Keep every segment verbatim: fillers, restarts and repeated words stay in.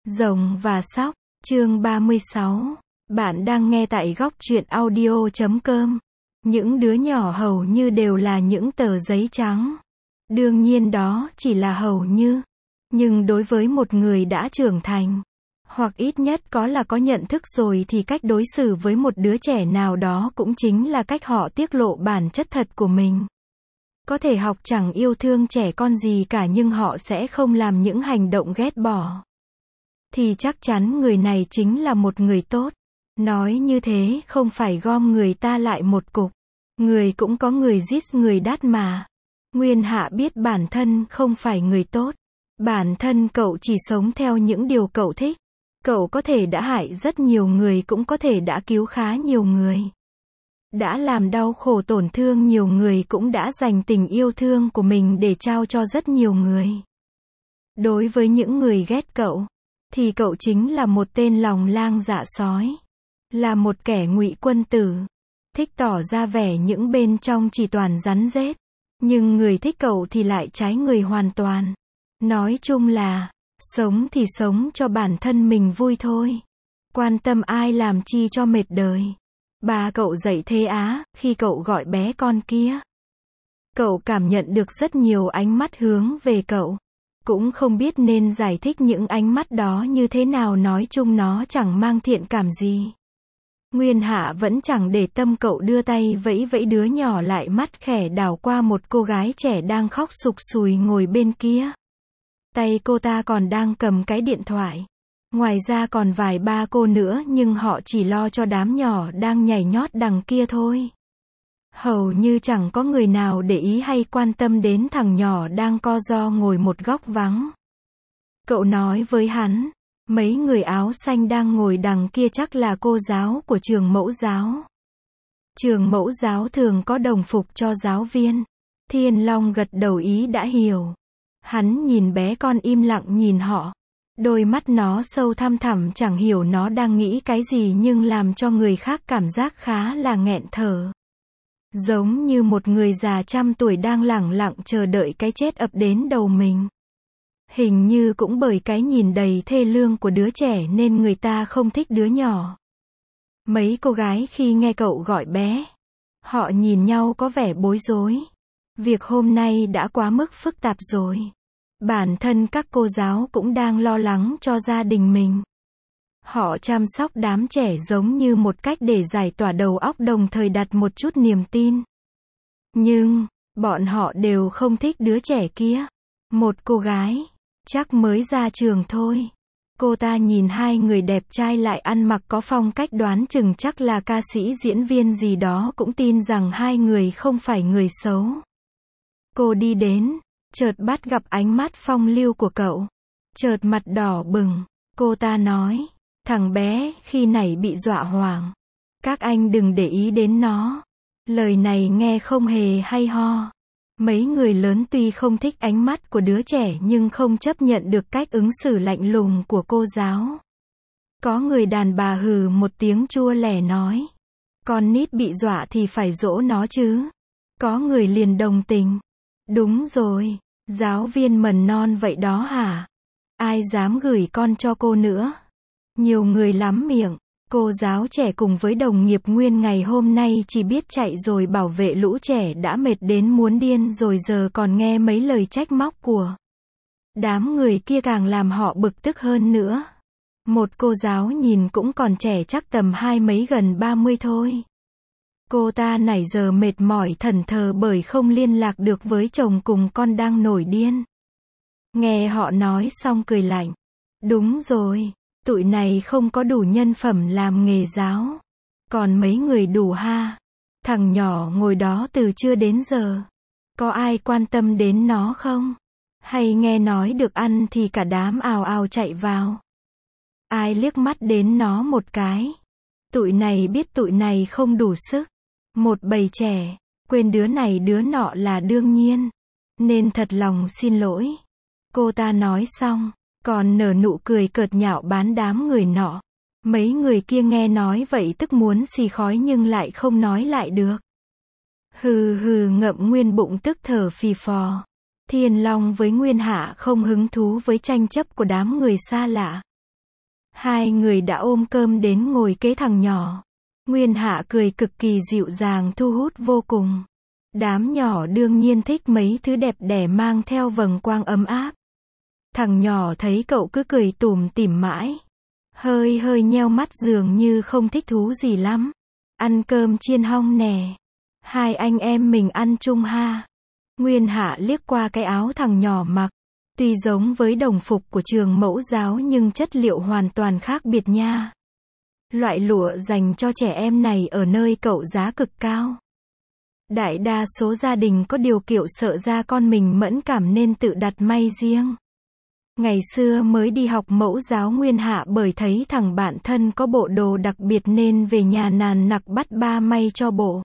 Rồng và Sóc, chương ba mươi sáu. Bạn đang nghe tại góc truyện audio chấm com. Những đứa nhỏ hầu như đều là những tờ giấy trắng. Đương nhiên đó chỉ là hầu như. Nhưng đối với một người đã trưởng thành, hoặc ít nhất có là có nhận thức rồi thì cách đối xử với một đứa trẻ nào đó cũng chính là cách họ tiết lộ bản chất thật của mình. Có thể học chẳng yêu thương trẻ con gì cả nhưng họ sẽ không làm những hành động ghét bỏ. Thì chắc chắn người này chính là một người tốt. Nói như thế không phải gom người ta lại một cục. Người cũng có người giết người đắt mà. Nguyên Hạ biết bản thân không phải người tốt. Bản thân cậu chỉ sống theo những điều cậu thích. Cậu có thể đã hại rất nhiều người, cũng có thể đã cứu khá nhiều người. Đã làm đau khổ tổn thương nhiều người, cũng đã dành tình yêu thương của mình để trao cho rất nhiều người. Đối với những người ghét cậu, thì cậu chính là một tên lòng lang dạ sói. Là một kẻ ngụy quân tử. Thích tỏ ra vẻ những bên trong chỉ toàn rắn rết. Nhưng người thích cậu thì lại trái người hoàn toàn. Nói chung là, sống thì sống cho bản thân mình vui thôi. Quan tâm ai làm chi cho mệt đời. Bà cậu dạy thế á, khi cậu gọi bé con kia. Cậu cảm nhận được rất nhiều ánh mắt hướng về cậu. Cũng không biết nên giải thích những ánh mắt đó như thế nào, nói chung nó chẳng mang thiện cảm gì. Nguyên Hạ vẫn chẳng để tâm, cậu đưa tay vẫy vẫy đứa nhỏ lại, mắt khẽ đảo qua một cô gái trẻ đang khóc sục sùi ngồi bên kia. Tay cô ta còn đang cầm cái điện thoại. Ngoài ra còn vài ba cô nữa, nhưng họ chỉ lo cho đám nhỏ đang nhảy nhót đằng kia thôi. Hầu như chẳng có người nào để ý hay quan tâm đến thằng nhỏ đang co ro ngồi một góc vắng. Cậu nói với hắn, mấy người áo xanh đang ngồi đằng kia chắc là cô giáo của trường mẫu giáo. Trường mẫu giáo thường có đồng phục cho giáo viên. Thiên Long gật đầu ý đã hiểu. Hắn nhìn bé con im lặng nhìn họ. Đôi mắt nó sâu thăm thẳm, chẳng hiểu nó đang nghĩ cái gì nhưng làm cho người khác cảm giác khá là nghẹn thở. Giống như một người già trăm tuổi đang lẳng lặng chờ đợi cái chết ập đến đầu mình. Hình như cũng bởi cái nhìn đầy thê lương của đứa trẻ nên người ta không thích đứa nhỏ. Mấy cô gái khi nghe cậu gọi bé, họ nhìn nhau có vẻ bối rối. Việc hôm nay đã quá mức phức tạp rồi. Bản thân các cô giáo cũng đang lo lắng cho gia đình mình. Họ chăm sóc đám trẻ giống như một cách để giải tỏa đầu óc, đồng thời đặt một chút niềm tin. Nhưng, bọn họ đều không thích đứa trẻ kia. Một cô gái, chắc mới ra trường thôi. Cô ta nhìn hai người đẹp trai lại ăn mặc có phong cách, đoán chừng chắc là ca sĩ diễn viên gì đó, cũng tin rằng hai người không phải người xấu. Cô đi đến, chợt bắt gặp ánh mắt phong lưu của cậu. Chợt mặt đỏ bừng, cô ta nói, thằng bé khi nãy bị dọa hoảng. Các anh đừng để ý đến nó. Lời này nghe không hề hay ho. Mấy người lớn tuy không thích ánh mắt của đứa trẻ nhưng không chấp nhận được cách ứng xử lạnh lùng của cô giáo. Có người đàn bà hừ một tiếng chua lẻ nói, con nít bị dọa thì phải dỗ nó chứ. Có người liền đồng tình. Đúng rồi, giáo viên mầm non vậy đó hả? Ai dám gửi con cho cô nữa? Nhiều người lắm miệng. Cô giáo trẻ cùng với đồng nghiệp nguyên ngày hôm nay chỉ biết chạy rồi bảo vệ lũ trẻ đã mệt đến muốn điên rồi, giờ còn nghe mấy lời trách móc của đám người kia càng làm họ bực tức hơn nữa. Một cô giáo nhìn cũng còn trẻ, chắc tầm hai mấy gần ba mươi thôi. Cô ta nãy giờ mệt mỏi thẫn thờ bởi không liên lạc được với chồng cùng con đang nổi điên. Nghe họ nói xong cười lạnh. Đúng rồi, tụi này không có đủ nhân phẩm làm nghề giáo. Còn mấy người đủ ha. Thằng nhỏ ngồi đó từ trưa đến giờ. Có ai quan tâm đến nó không? Hay nghe nói được ăn thì cả đám ào ào chạy vào. Ai liếc mắt đến nó một cái? Tụi này biết tụi này không đủ sức. Một bầy trẻ, quên đứa này đứa nọ là đương nhiên. Nên thật lòng xin lỗi. Cô ta nói xong, còn nở nụ cười cợt nhạo bán đám người nọ. Mấy người kia nghe nói vậy tức muốn xì khói nhưng lại không nói lại được. Hừ hừ ngậm nguyên bụng tức thở phì phò. Thiên Long với Nguyên Hạ không hứng thú với tranh chấp của đám người xa lạ. Hai người đã ôm cơm đến ngồi kế thằng nhỏ. Nguyên Hạ cười cực kỳ dịu dàng thu hút vô cùng. Đám nhỏ đương nhiên thích mấy thứ đẹp đẽ mang theo vầng quang ấm áp. Thằng nhỏ thấy cậu cứ cười tủm tỉm mãi. Hơi hơi nheo mắt dường như không thích thú gì lắm. Ăn cơm chiên hong nè. Hai anh em mình ăn chung ha. Nguyên Hạ liếc qua cái áo thằng nhỏ mặc. Tuy giống với đồng phục của trường mẫu giáo nhưng chất liệu hoàn toàn khác biệt nha. Loại lụa dành cho trẻ em này ở nơi cậu giá cực cao. Đại đa số gia đình có điều kiểu sợ ra con mình mẫn cảm nên tự đặt may riêng. Ngày xưa mới đi học mẫu giáo Nguyên Hạ bởi thấy thằng bạn thân có bộ đồ đặc biệt nên về nhà nàn nặc bắt ba may cho bộ.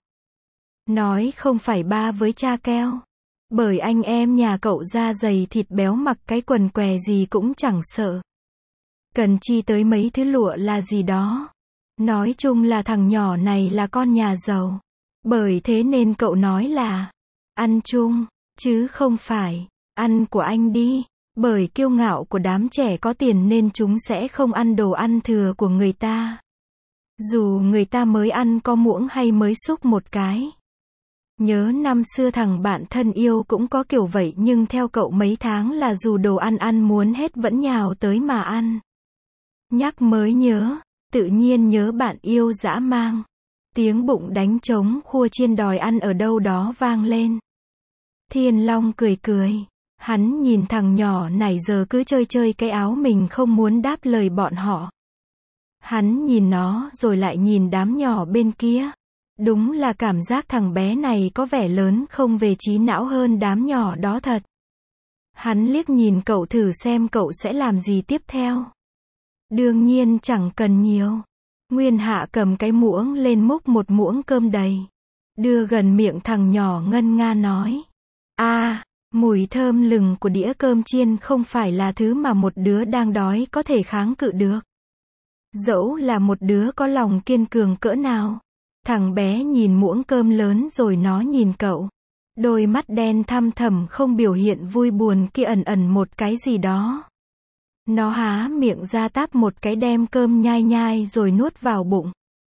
Nói không phải ba với cha keo. Bởi anh em nhà cậu da dày thịt béo mặc cái quần què gì cũng chẳng sợ. Cần chi tới mấy thứ lụa là gì đó. Nói chung là thằng nhỏ này là con nhà giàu. Bởi thế nên cậu nói là ăn chung, chứ không phải ăn của anh đi. Bởi kiêu ngạo của đám trẻ có tiền nên chúng sẽ không ăn đồ ăn thừa của người ta. Dù người ta mới ăn có muỗng hay mới xúc một cái. Nhớ năm xưa thằng bạn thân yêu cũng có kiểu vậy nhưng theo cậu mấy tháng là dù đồ ăn ăn muốn hết vẫn nhào tới mà ăn. Nhắc mới nhớ, tự nhiên nhớ bạn yêu dã mang. Tiếng bụng đánh trống khua chiên đòi ăn ở đâu đó vang lên. Thiên Long cười cười. Hắn nhìn thằng nhỏ này giờ cứ chơi chơi cái áo mình không muốn đáp lời bọn họ. Hắn nhìn nó rồi lại nhìn đám nhỏ bên kia. Đúng là cảm giác thằng bé này có vẻ lớn không về trí não hơn đám nhỏ đó thật. Hắn liếc nhìn cậu thử xem cậu sẽ làm gì tiếp theo. Đương nhiên chẳng cần nhiều. Nguyên Hạ cầm cái muỗng lên múc một muỗng cơm đầy. Đưa gần miệng thằng nhỏ ngân nga nói. A, à, mùi thơm lừng của đĩa cơm chiên không phải là thứ mà một đứa đang đói có thể kháng cự được. Dẫu là một đứa có lòng kiên cường cỡ nào. Thằng bé nhìn muỗng cơm lớn rồi nó nhìn cậu. Đôi mắt đen thăm thẳm không biểu hiện vui buồn kia ẩn ẩn một cái gì đó. Nó há miệng ra táp một cái đem cơm nhai nhai rồi nuốt vào bụng.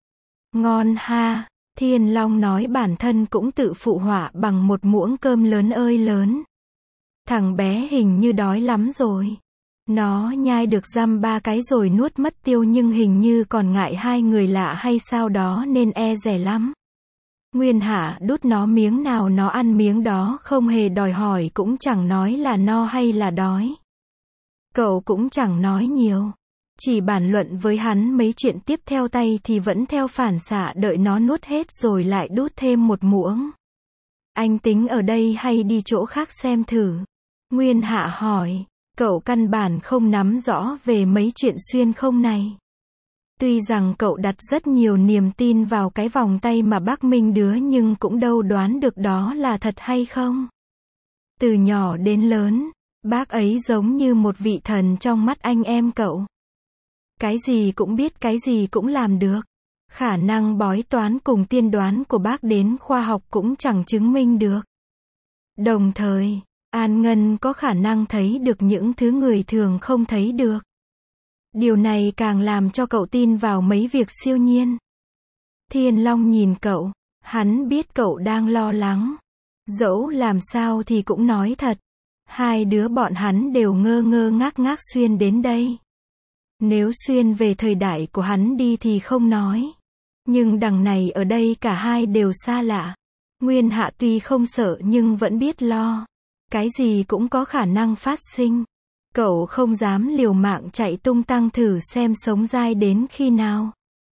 Ngon ha, Thiên Long nói bản thân cũng tự phụ họa bằng một muỗng cơm lớn ơi lớn. Thằng bé hình như đói lắm rồi. Nó nhai được dăm ba cái rồi nuốt mất tiêu nhưng hình như còn ngại hai người lạ hay sao đó nên e dè lắm. Nguyên Hạ đút nó miếng nào nó ăn miếng đó không hề đòi hỏi cũng chẳng nói là no hay là đói. Cậu cũng chẳng nói nhiều. Chỉ bàn luận với hắn mấy chuyện tiếp theo tay thì vẫn theo phản xạ đợi nó nuốt hết rồi lại đút thêm một muỗng. Anh tính ở đây hay đi chỗ khác xem thử? Nguyên Hạ hỏi. Cậu căn bản không nắm rõ về mấy chuyện xuyên không này. Tuy rằng cậu đặt rất nhiều niềm tin vào cái vòng tay mà bác Minh đưa nhưng cũng đâu đoán được đó là thật hay không. Từ nhỏ đến lớn, bác ấy giống như một vị thần trong mắt anh em cậu. Cái gì cũng biết, cái gì cũng làm được. Khả năng bói toán cùng tiên đoán của bác đến khoa học cũng chẳng chứng minh được. Đồng thời, An Ngân có khả năng thấy được những thứ người thường không thấy được. Điều này càng làm cho cậu tin vào mấy việc siêu nhiên. Thiên Long nhìn cậu, hắn biết cậu đang lo lắng. Dẫu làm sao thì cũng nói thật. Hai đứa bọn hắn đều ngơ ngơ ngác ngác xuyên đến đây. Nếu xuyên về thời đại của hắn đi thì không nói. Nhưng đằng này ở đây cả hai đều xa lạ. Nguyên Hạ tuy không sợ nhưng vẫn biết lo. Cái gì cũng có khả năng phát sinh. Cậu không dám liều mạng chạy tung tăng thử xem sống dai đến khi nào.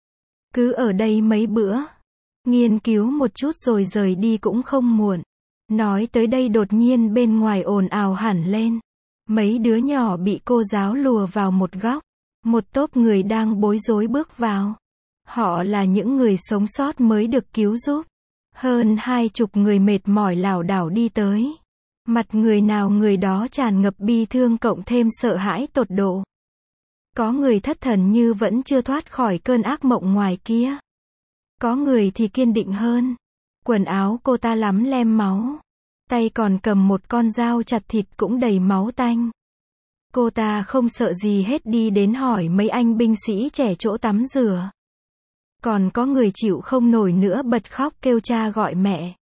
Cứ ở đây mấy bữa. Nghiên cứu một chút rồi rời đi cũng không muộn. Nói tới đây đột nhiên bên ngoài ồn ào hẳn lên. Mấy đứa nhỏ bị cô giáo lùa vào một góc. Một tốp người đang bối rối bước vào. Họ là những người sống sót mới được cứu giúp. Hơn hai chục người mệt mỏi lảo đảo đi tới. Mặt người nào người đó tràn ngập bi thương cộng thêm sợ hãi tột độ. Có người thất thần như vẫn chưa thoát khỏi cơn ác mộng ngoài kia. Có người thì kiên định hơn. Quần áo cô ta lắm lem máu. Tay còn cầm một con dao chặt thịt cũng đầy máu tanh. Cô ta không sợ gì hết đi đến hỏi mấy anh binh sĩ trẻ chỗ tắm rửa. Còn có người chịu không nổi nữa bật khóc kêu cha gọi mẹ.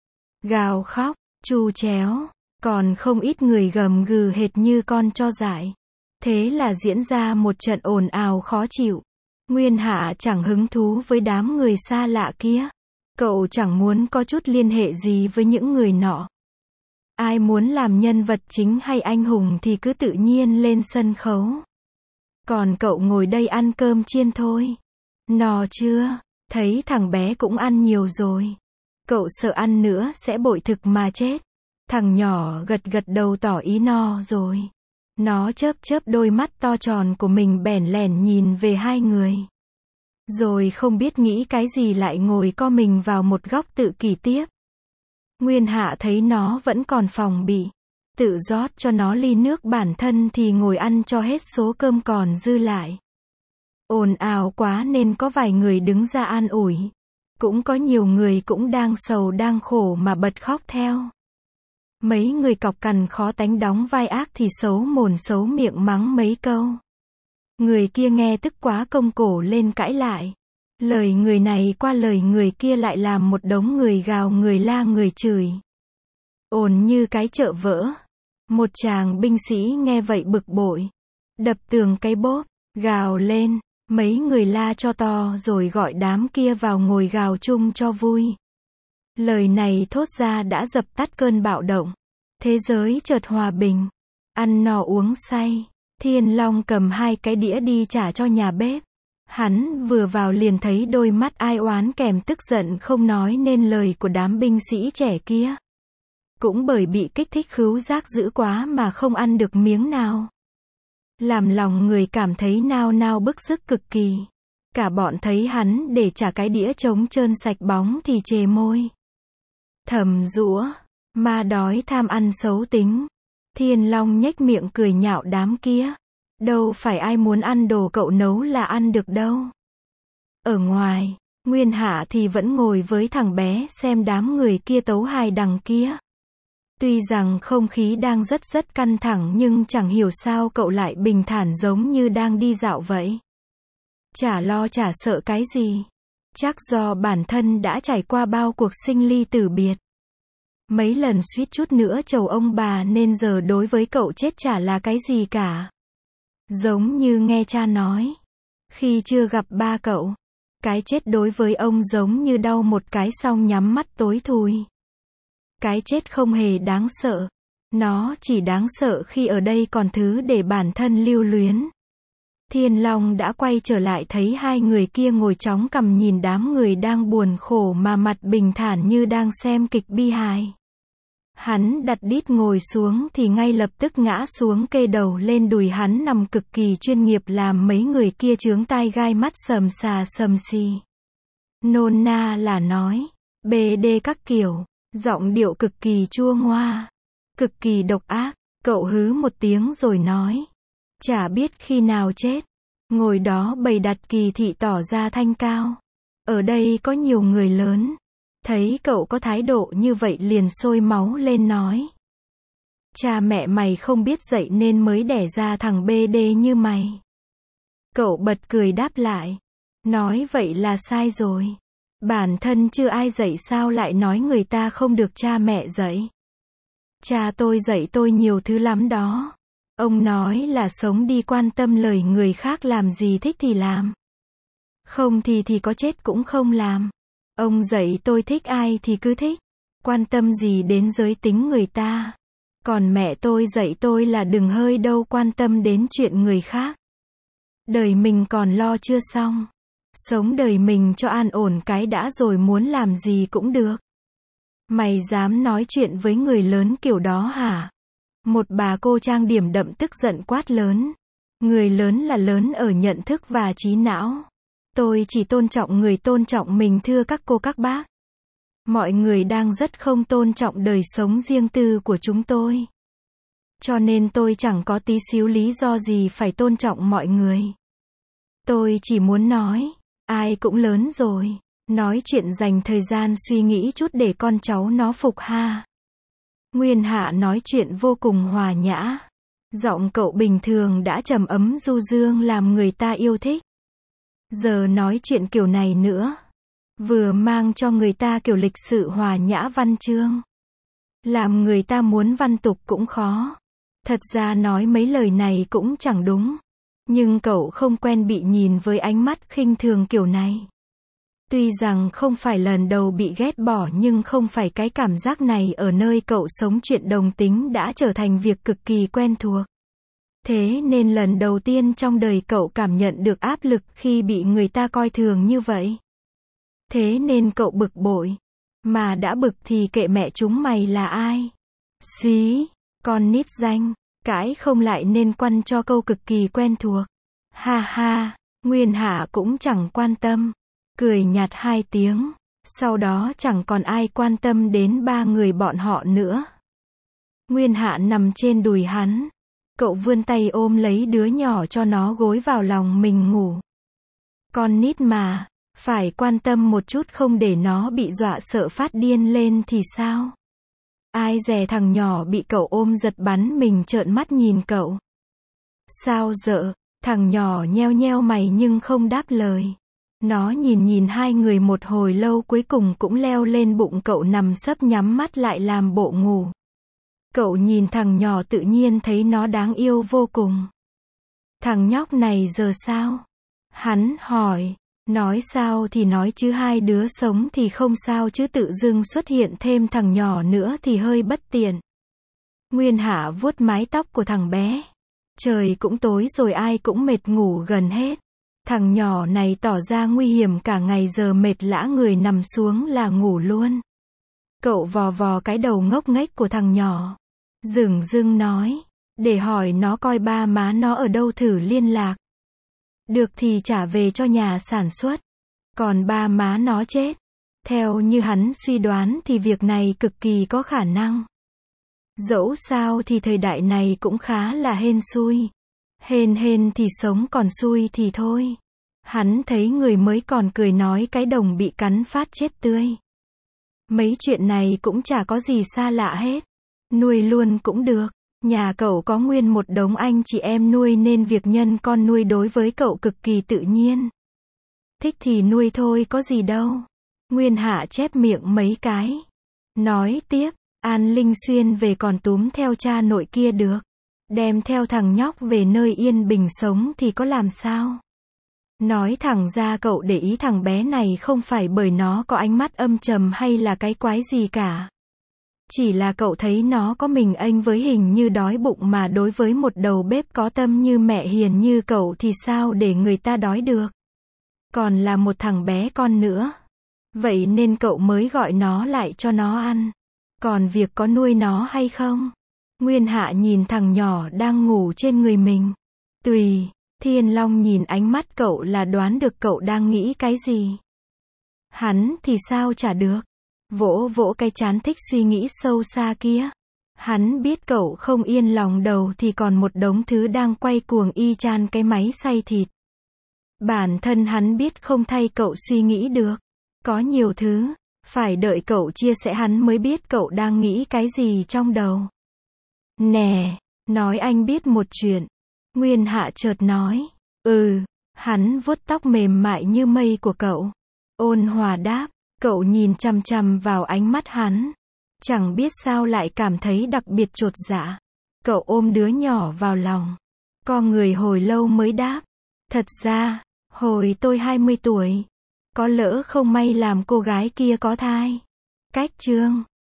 Gào khóc, tru chéo, còn không ít người gầm gừ hệt như con cho dại. Thế là diễn ra một trận ồn ào khó chịu. Nguyên Hạ chẳng hứng thú với đám người xa lạ kia. Cậu chẳng muốn có chút liên hệ gì với những người nọ. Ai muốn làm nhân vật chính hay anh hùng thì cứ tự nhiên lên sân khấu. Còn cậu ngồi đây ăn cơm chiên thôi. No chưa? Thấy thằng bé cũng ăn nhiều rồi. Cậu sợ ăn nữa sẽ bội thực mà chết. Thằng nhỏ gật gật đầu tỏ ý no rồi. Nó chớp chớp đôi mắt to tròn của mình bèn lèn nhìn về hai người. Rồi không biết nghĩ cái gì lại ngồi co mình vào một góc tự kỷ tiếp. Nguyên Hạ thấy nó vẫn còn phòng bị. Tự rót cho nó ly nước bản thân thì ngồi ăn cho hết số cơm còn dư lại. Ồn ào quá nên có vài người đứng ra an ủi. Cũng có nhiều người cũng đang sầu đang khổ mà bật khóc theo. Mấy người cọc cằn khó tánh đóng vai ác thì xấu mồm xấu miệng mắng mấy câu. Người kia nghe tức quá cong cổ lên cãi lại. Lời người này qua lời người kia lại làm một đống người gào người la người chửi. Ồn như cái chợ vỡ. Một chàng binh sĩ nghe vậy bực bội. Đập tường cái bốp, gào lên. Mấy người la cho to rồi gọi đám kia vào ngồi gào chung cho vui. Lời này thốt ra đã dập tắt cơn bạo động. Thế giới chợt hòa bình. Ăn no uống say. Thiên Long cầm hai cái đĩa đi trả cho nhà bếp. Hắn vừa vào liền thấy đôi mắt ai oán kèm tức giận không nói nên lời của đám binh sĩ trẻ kia. Cũng bởi bị kích thích khứu giác dữ quá mà không ăn được miếng nào. Làm lòng người cảm thấy nao nao bức sức cực kỳ. Cả bọn thấy hắn để trả cái đĩa trống trơn sạch bóng thì chề môi. Thầm rủa, ma đói tham ăn xấu tính. Thiên Long nhếch miệng cười nhạo đám kia. Đâu phải ai muốn ăn đồ cậu nấu là ăn được đâu. Ở ngoài, Nguyên Hạ thì vẫn ngồi với thằng bé xem đám người kia tấu hài đằng kia. Tuy rằng không khí đang rất rất căng thẳng nhưng chẳng hiểu sao cậu lại bình thản giống như đang đi dạo vậy. Chả lo chả sợ cái gì. Chắc do bản thân đã trải qua bao cuộc sinh ly tử biệt. Mấy lần suýt chút nữa chầu ông bà nên giờ đối với cậu chết chả là cái gì cả. Giống như nghe cha nói. Khi chưa gặp ba cậu, cái chết đối với ông giống như đau một cái xong nhắm mắt tối thui. Cái chết không hề đáng sợ. Nó chỉ đáng sợ khi ở đây còn thứ để bản thân lưu luyến. Thiên Long đã quay trở lại thấy hai người kia ngồi chóng cằm nhìn đám người đang buồn khổ mà mặt bình thản như đang xem kịch bi hài. Hắn đặt đít ngồi xuống thì ngay lập tức ngã xuống kê đầu lên đùi hắn nằm cực kỳ chuyên nghiệp làm mấy người kia chướng tai gai mắt sầm xà sầm xì. Nôn na là nói, bê đê các kiểu, giọng điệu cực kỳ chua ngoa, cực kỳ độc ác. Cậu hứ một tiếng rồi nói, chả biết khi nào chết. Ngồi đó bày đặt kỳ thị tỏ ra thanh cao. Ở đây có nhiều người lớn. Thấy cậu có thái độ như vậy liền sôi máu lên nói. Cha mẹ mày không biết dạy nên mới đẻ ra thằng bê đê như mày. Cậu bật cười đáp lại. Nói vậy là sai rồi. Bản thân chưa ai dạy sao lại nói người ta không được cha mẹ dạy. Cha tôi dạy tôi nhiều thứ lắm đó. Ông nói là sống đi quan tâm lời người khác làm gì thích thì làm. Không thì thì có chết cũng không làm. Ông dạy tôi thích ai thì cứ thích. Quan tâm gì đến giới tính người ta. Còn mẹ tôi dạy tôi là đừng hơi đâu quan tâm đến chuyện người khác. Đời mình còn lo chưa xong. Sống đời mình cho an ổn cái đã rồi muốn làm gì cũng được. Mày dám nói chuyện với người lớn kiểu đó hả? Một bà cô trang điểm đậm tức giận quát lớn. Người lớn là lớn ở nhận thức và trí não. Tôi chỉ tôn trọng người tôn trọng mình thưa các cô các bác. Mọi người đang rất không tôn trọng đời sống riêng tư của chúng tôi. Cho nên tôi chẳng có tí xíu lý do gì phải tôn trọng mọi người. Tôi chỉ muốn nói, ai cũng lớn rồi. Nói chuyện dành thời gian suy nghĩ chút để con cháu nó phục ha. Nguyên Hạ nói chuyện vô cùng hòa nhã. Giọng cậu bình thường đã trầm ấm du dương làm người ta yêu thích. Giờ nói chuyện kiểu này nữa. Vừa mang cho người ta kiểu lịch sự hòa nhã văn chương. Làm người ta muốn văn tục cũng khó. Thật ra nói mấy lời này cũng chẳng đúng. Nhưng cậu không quen bị nhìn với ánh mắt khinh thường kiểu này. Tuy rằng không phải lần đầu bị ghét bỏ nhưng không phải cái cảm giác này ở nơi cậu sống chuyện đồng tính đã trở thành việc cực kỳ quen thuộc. Thế nên lần đầu tiên trong đời cậu cảm nhận được áp lực khi bị người ta coi thường như vậy. Thế nên cậu bực bội. Mà đã bực thì kệ mẹ chúng mày là ai. Xí, con nít danh, cãi không lại nên quăn cho câu cực kỳ quen thuộc. Ha ha, Nguyên Hạ cũng chẳng quan tâm. Cười nhạt hai tiếng. Sau đó chẳng còn ai quan tâm đến ba người bọn họ nữa. Nguyên Hạ nằm trên đùi hắn. Cậu vươn tay ôm lấy đứa nhỏ cho nó gối vào lòng mình ngủ. Con nít mà, phải quan tâm một chút không để nó bị dọa sợ phát điên lên thì sao? Ai dè thằng nhỏ bị cậu ôm giật bắn mình trợn mắt nhìn cậu. Sao dợ? Thằng nhỏ nheo nheo mày nhưng không đáp lời. Nó nhìn nhìn hai người một hồi lâu cuối cùng cũng leo lên bụng cậu nằm sấp nhắm mắt lại làm bộ ngủ. Cậu nhìn thằng nhỏ tự nhiên thấy nó đáng yêu vô cùng. Thằng nhóc này giờ sao? Hắn hỏi. Nói sao thì nói chứ hai đứa sống thì không sao chứ tự dưng xuất hiện thêm thằng nhỏ nữa thì hơi bất tiện. Nguyên Hạ vuốt mái tóc của thằng bé. Trời cũng tối rồi ai cũng mệt ngủ gần hết. Thằng nhỏ này tỏ ra nguy hiểm cả ngày giờ mệt lã người nằm xuống là ngủ luôn. Cậu vò vò cái đầu ngốc nghếch của thằng nhỏ. Dửng dưng nói. Để hỏi nó coi ba má nó ở đâu thử liên lạc. Được thì trả về cho nhà sản xuất. Còn ba má nó chết. Theo như hắn suy đoán thì việc này cực kỳ có khả năng. Dẫu sao thì thời đại này cũng khá là hên xui. Hên hên thì sống còn xui thì thôi. Hắn thấy người mới còn cười nói cái đồng bị cắn phát chết tươi. Mấy chuyện này cũng chả có gì xa lạ hết. Nuôi luôn cũng được. Nhà cậu có nguyên một đống anh chị em nuôi nên việc nhân con nuôi đối với cậu cực kỳ tự nhiên. Thích thì nuôi thôi có gì đâu. Nguyên Hạ chép miệng mấy cái. Nói tiếp, An Linh Xuyên về còn túm theo cha nội kia được. Đem theo thằng nhóc về nơi yên bình sống thì có làm sao? Nói thẳng ra cậu để ý thằng bé này không phải bởi nó có ánh mắt âm trầm hay là cái quái gì cả. Chỉ là cậu thấy nó có mình anh với hình như đói bụng mà đối với một đầu bếp có tâm như mẹ hiền như cậu thì sao để người ta đói được. Còn là một thằng bé con nữa. Vậy nên cậu mới gọi nó lại cho nó ăn. Còn việc có nuôi nó hay không? Nguyên Hạ nhìn thằng nhỏ đang ngủ trên người mình. Tùy, Thiên Long nhìn ánh mắt cậu là đoán được cậu đang nghĩ cái gì. Hắn thì sao chả được. Vỗ vỗ cái trán thích suy nghĩ sâu xa kia. Hắn biết cậu không yên lòng đầu thì còn một đống thứ đang quay cuồng y chang cái máy xay thịt. Bản thân hắn biết không thay cậu suy nghĩ được. Có nhiều thứ, phải đợi cậu chia sẻ hắn mới biết cậu đang nghĩ cái gì trong đầu. Nè, nói anh biết một chuyện. Nguyên Hạ chợt nói. Ừ, hắn vuốt tóc mềm mại như mây của cậu. Ôn hòa đáp. Cậu nhìn chằm chằm vào ánh mắt hắn. Chẳng biết sao lại cảm thấy đặc biệt chột dạ. Cậu ôm đứa nhỏ vào lòng. Co người hồi lâu mới đáp. Thật ra, hồi tôi hai mươi tuổi. Có lỡ không may làm cô gái kia có thai. Cách chương